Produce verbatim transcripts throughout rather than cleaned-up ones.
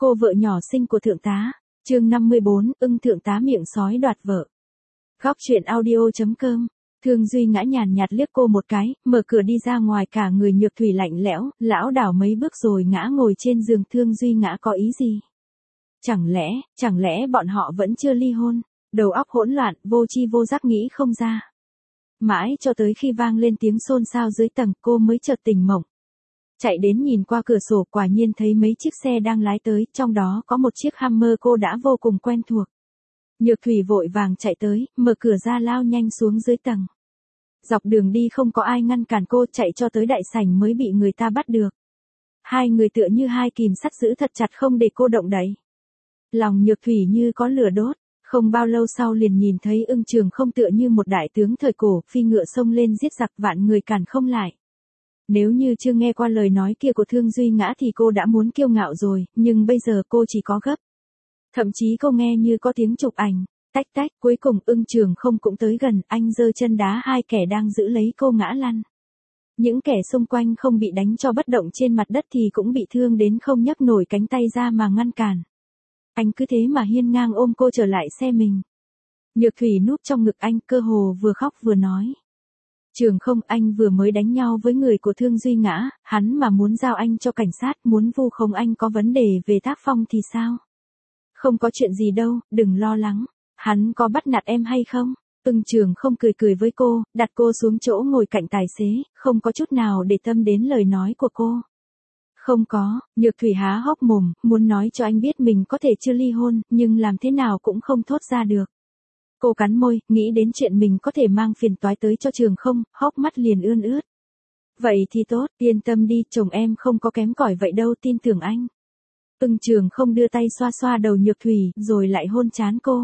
Cô vợ nhỏ xinh của thượng tá. Chương năm mươi bốn, ưng thượng tá miệng sói đoạt vợ. Góc truyện audio.com. Thương Duy ngã nhàn nhạt liếc cô một cái, mở cửa đi ra ngoài, cả người Nhược Thủy lạnh lẽo, lão đảo mấy bước rồi ngã ngồi trên giường. Thương Duy ngã có ý gì? Chẳng lẽ, chẳng lẽ bọn họ vẫn chưa ly hôn? Đầu óc hỗn loạn, vô tri vô giác nghĩ không ra. Mãi cho tới khi vang lên tiếng xôn xao dưới tầng, cô mới chợt tỉnh mộng. Chạy đến nhìn qua cửa sổ, quả nhiên thấy mấy chiếc xe đang lái tới, trong đó có một chiếc Hummer cô đã vô cùng quen thuộc. Nhược Thủy vội vàng chạy tới, mở cửa ra lao nhanh xuống dưới tầng. Dọc đường đi không có ai ngăn cản cô, chạy cho tới đại sảnh mới bị người ta bắt được. Hai người tựa như hai kìm sắt giữ thật chặt không để cô động đậy. Lòng Nhược Thủy như có lửa đốt, không bao lâu sau liền nhìn thấy Ưng Trường Không tựa như một đại tướng thời cổ, phi ngựa xông lên giết giặc, vạn người cản không lại. Nếu như chưa nghe qua lời nói kia của Thương Duy ngã thì cô đã muốn kiêu ngạo rồi, nhưng bây giờ cô chỉ có gấp. Thậm chí cô nghe như có tiếng chụp ảnh, tách tách, cuối cùng Ưng Trường Không cũng tới gần, anh giơ chân đá hai kẻ đang giữ lấy cô ngã lăn. Những kẻ xung quanh không bị đánh cho bất động trên mặt đất thì cũng bị thương đến không nhấc nổi cánh tay ra mà ngăn cản. Anh cứ thế mà hiên ngang ôm cô trở lại xe mình. Nhược Thủy núp trong ngực anh, cơ hồ vừa khóc vừa nói. Trường Không, anh vừa mới đánh nhau với người của Thương Duy ngã, hắn mà muốn giao anh cho cảnh sát, muốn vu khống anh có vấn đề về tác phong thì sao? Không có chuyện gì đâu, đừng lo lắng. Hắn có bắt nạt em hay không? Ưng Trường Không cười cười với cô, đặt cô xuống chỗ ngồi cạnh tài xế, không có chút nào để tâm đến lời nói của cô. Không có. Nhược Thủy há hốc mồm, muốn nói cho anh biết mình có thể chưa ly hôn, nhưng làm thế nào cũng không thốt ra được. Cô cắn môi, nghĩ đến chuyện mình có thể mang phiền toái tới cho Trường Không, hốc mắt liền ươn ướt. Vậy thì tốt, yên tâm đi, chồng em không có kém cỏi vậy đâu, tin tưởng anh. Ưng Trường Không đưa tay xoa xoa đầu Nhược Thủy, rồi lại hôn trán cô.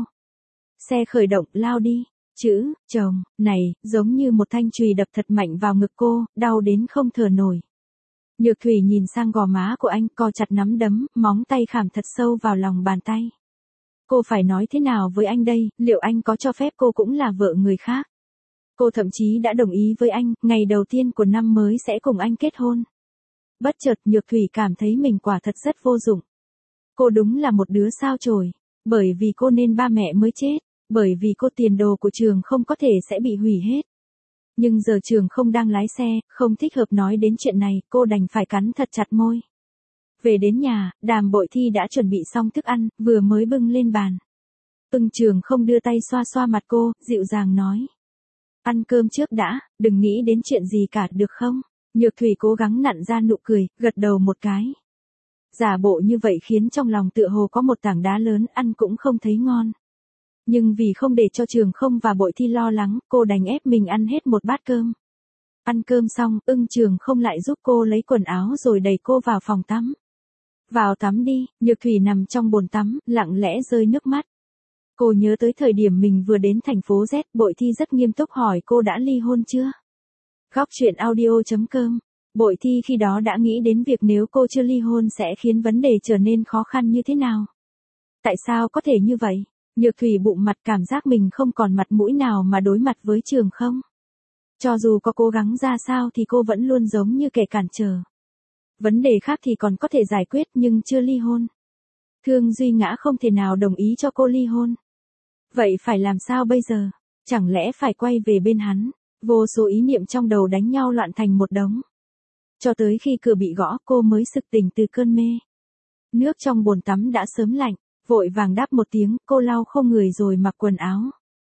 Xe khởi động, lao đi. Chữ, chồng, này, giống như một thanh chùy đập thật mạnh vào ngực cô, đau đến không thở nổi. Nhược Thủy nhìn sang gò má của anh, co chặt nắm đấm, móng tay khảm thật sâu vào lòng bàn tay. Cô phải nói thế nào với anh đây, liệu anh có cho phép cô cũng là vợ người khác? Cô thậm chí đã đồng ý với anh, ngày đầu tiên của năm mới sẽ cùng anh kết hôn. Bất chợt Nhược Thủy cảm thấy mình quả thật rất vô dụng. Cô đúng là một đứa sao chổi, bởi vì cô nên ba mẹ mới chết, bởi vì cô tiền đồ của Trường Không có thể sẽ bị hủy hết. Nhưng giờ Trường Không đang lái xe, không thích hợp nói đến chuyện này, cô đành phải cắn thật chặt môi. Về đến nhà, Đàm Bội Thi đã chuẩn bị xong thức ăn, vừa mới bưng lên bàn. Ưng Trường Không đưa tay xoa xoa mặt cô, dịu dàng nói. Ăn cơm trước đã, đừng nghĩ đến chuyện gì cả được không? Nhược Thủy cố gắng nặn ra nụ cười, gật đầu một cái. Giả bộ như vậy khiến trong lòng tựa hồ có một tảng đá lớn, ăn cũng không thấy ngon. Nhưng vì không để cho Trường Không và Bội Thi lo lắng, cô đành ép mình ăn hết một bát cơm. Ăn cơm xong, Ưng Trường Không lại giúp cô lấy quần áo rồi đẩy cô vào phòng tắm. Vào tắm đi. Nhược Thủy nằm trong bồn tắm, lặng lẽ rơi nước mắt. Cô nhớ tới thời điểm mình vừa đến thành phố Z, Bội Thi rất nghiêm túc hỏi cô đã ly hôn chưa? Góc truyện audio.com. Bội Thi khi đó đã nghĩ đến việc nếu cô chưa ly hôn sẽ khiến vấn đề trở nên khó khăn như thế nào. Tại sao có thể như vậy? Nhược Thủy bụng mặt, cảm giác mình không còn mặt mũi nào mà đối mặt với Trường Không. Cho dù có cố gắng ra sao thì cô vẫn luôn giống như kẻ cản trở. Vấn đề khác thì còn có thể giải quyết nhưng chưa ly hôn. Thương Duy ngã không thể nào đồng ý cho cô ly hôn. Vậy phải làm sao bây giờ? Chẳng lẽ phải quay về bên hắn? Vô số ý niệm trong đầu đánh nhau loạn thành một đống. Cho tới khi cửa bị gõ cô mới sực tỉnh từ cơn mê. Nước trong bồn tắm đã sớm lạnh, vội vàng đáp một tiếng, cô lau khô người rồi mặc quần áo.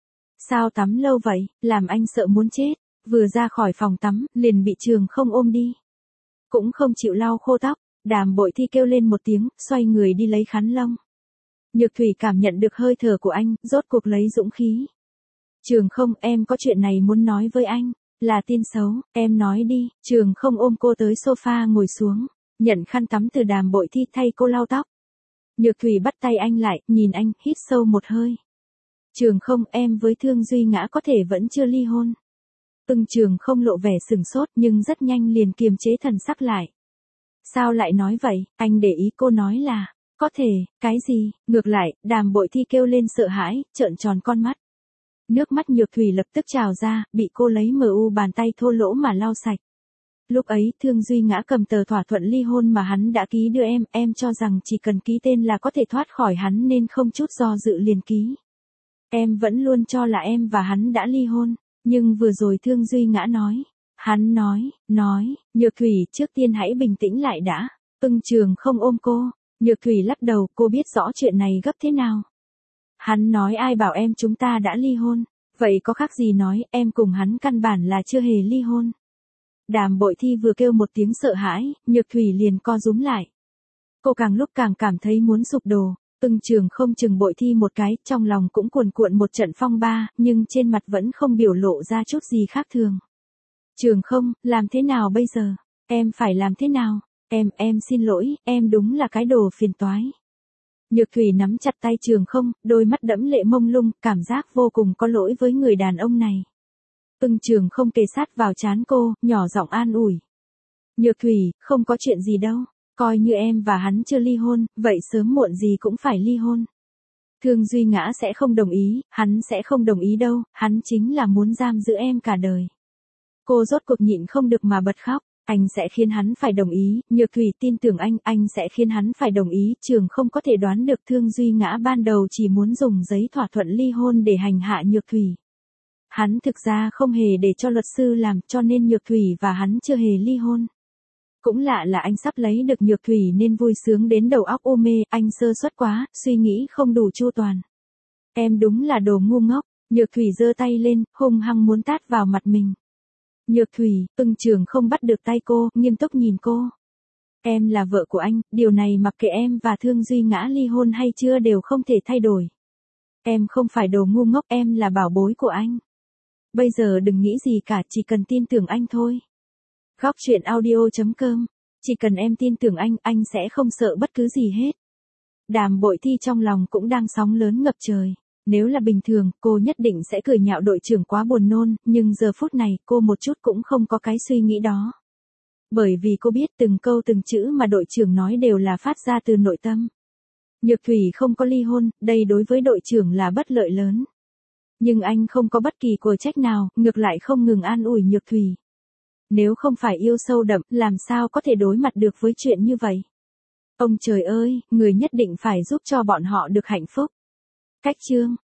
Sao tắm lâu vậy, làm anh sợ muốn chết. Vừa ra khỏi phòng tắm, liền bị Trường Không ôm đi. Cũng không chịu lau khô tóc, Đàm Bội Thi kêu lên một tiếng, xoay người đi lấy khăn lông. Nhược Thủy cảm nhận được hơi thở của anh, rốt cuộc lấy dũng khí. Trường Không, em có chuyện này muốn nói với anh, là tin xấu, em nói đi. Trường Không ôm cô tới sofa ngồi xuống, nhận khăn tắm từ Đàm Bội Thi thay cô lau tóc. Nhược Thủy bắt tay anh lại, nhìn anh, hít sâu một hơi. Trường Không, em với Thương Duy ngã có thể vẫn chưa ly hôn. Ưng Trường Không lộ vẻ sửng sốt nhưng rất nhanh liền kiềm chế thần sắc lại. Sao lại nói vậy? Anh để ý cô nói là, có thể, cái gì? Ngược lại, Đàm Bội Thi kêu lên sợ hãi, trợn tròn con mắt. Nước mắt Nhược Thủy lập tức trào ra, bị cô lấy mờ u bàn tay thô lỗ mà lau sạch. Lúc ấy Thương Duy Ngã cầm tờ thỏa thuận ly hôn mà hắn đã ký đưa em, em cho rằng chỉ cần ký tên là có thể thoát khỏi hắn nên không chút do dự liền ký. Em vẫn luôn cho là em và hắn đã ly hôn, nhưng vừa rồi Thương Duy Ngã nói, hắn nói, nói, Nhược Thủy trước tiên hãy bình tĩnh lại đã. Ưng Trường không ôm cô, Nhược Thủy lắc đầu, cô biết rõ chuyện này gấp thế nào. Hắn nói ai bảo em chúng ta đã ly hôn, vậy có khác gì nói em cùng hắn căn bản là chưa hề ly hôn. Đàm Bội Thi vừa kêu một tiếng sợ hãi, Nhược Thủy liền co rúm lại. Cô càng lúc càng cảm thấy muốn sụp đổ. Ưng Trường không chừng Bội Thi một cái, trong lòng cũng cuồn cuộn một trận phong ba, nhưng trên mặt vẫn không biểu lộ ra chút gì khác thường. Trường không, làm thế nào bây giờ? Em phải làm thế nào? Em, em xin lỗi, em đúng là cái đồ phiền toái. Nhược Thủy nắm chặt tay Trường không, đôi mắt đẫm lệ mông lung, cảm giác vô cùng có lỗi với người đàn ông này. Ưng Trường không kề sát vào trán cô, nhỏ giọng an ủi. Nhược Thủy, không có chuyện gì đâu. Coi như em và hắn chưa ly hôn, vậy sớm muộn gì cũng phải ly hôn. Thương Duy Ngã sẽ không đồng ý, hắn sẽ không đồng ý đâu, hắn chính là muốn giam giữ em cả đời. Cô rốt cuộc nhịn không được mà bật khóc, anh sẽ khiến hắn phải đồng ý, Nhược Thủy tin tưởng anh, anh sẽ khiến hắn phải đồng ý, Trường không có thể đoán được Thương Duy Ngã ban đầu chỉ muốn dùng giấy thỏa thuận ly hôn để hành hạ Nhược Thủy. Hắn thực ra không hề để cho luật sư làm, cho nên Nhược Thủy và hắn chưa hề ly hôn. Cũng lạ là anh sắp lấy được Nhược Thủy nên vui sướng đến đầu óc u mê, anh sơ suất quá, suy nghĩ không đủ chu toàn. Em đúng là đồ ngu ngốc, Nhược Thủy giơ tay lên, hung hăng muốn tát vào mặt mình. Nhược Thủy, Ưng Trường không bắt được tay cô, nghiêm túc nhìn cô. Em là vợ của anh, điều này mặc kệ em và Thương Duy Ngã ly hôn hay chưa đều không thể thay đổi. Em không phải đồ ngu ngốc, em là bảo bối của anh. Bây giờ đừng nghĩ gì cả, chỉ cần tin tưởng anh thôi. Góc truyện audio chấm com, chỉ cần em tin tưởng anh, anh sẽ không sợ bất cứ gì hết. Đàm Bội Thi trong lòng cũng đang sóng lớn ngập trời. Nếu là bình thường, cô nhất định sẽ cười nhạo đội trưởng quá buồn nôn, nhưng giờ phút này, cô một chút cũng không có cái suy nghĩ đó. Bởi vì cô biết từng câu từng chữ mà đội trưởng nói đều là phát ra từ nội tâm. Nhược Thủy không có ly hôn, đây đối với đội trưởng là bất lợi lớn. Nhưng anh không có bất kỳ của trách nào, ngược lại không ngừng an ủi Nhược Thủy. Nếu không phải yêu sâu đậm, làm sao có thể đối mặt được với chuyện như vậy? Ông trời ơi, người nhất định phải giúp cho bọn họ được hạnh phúc. Cách chương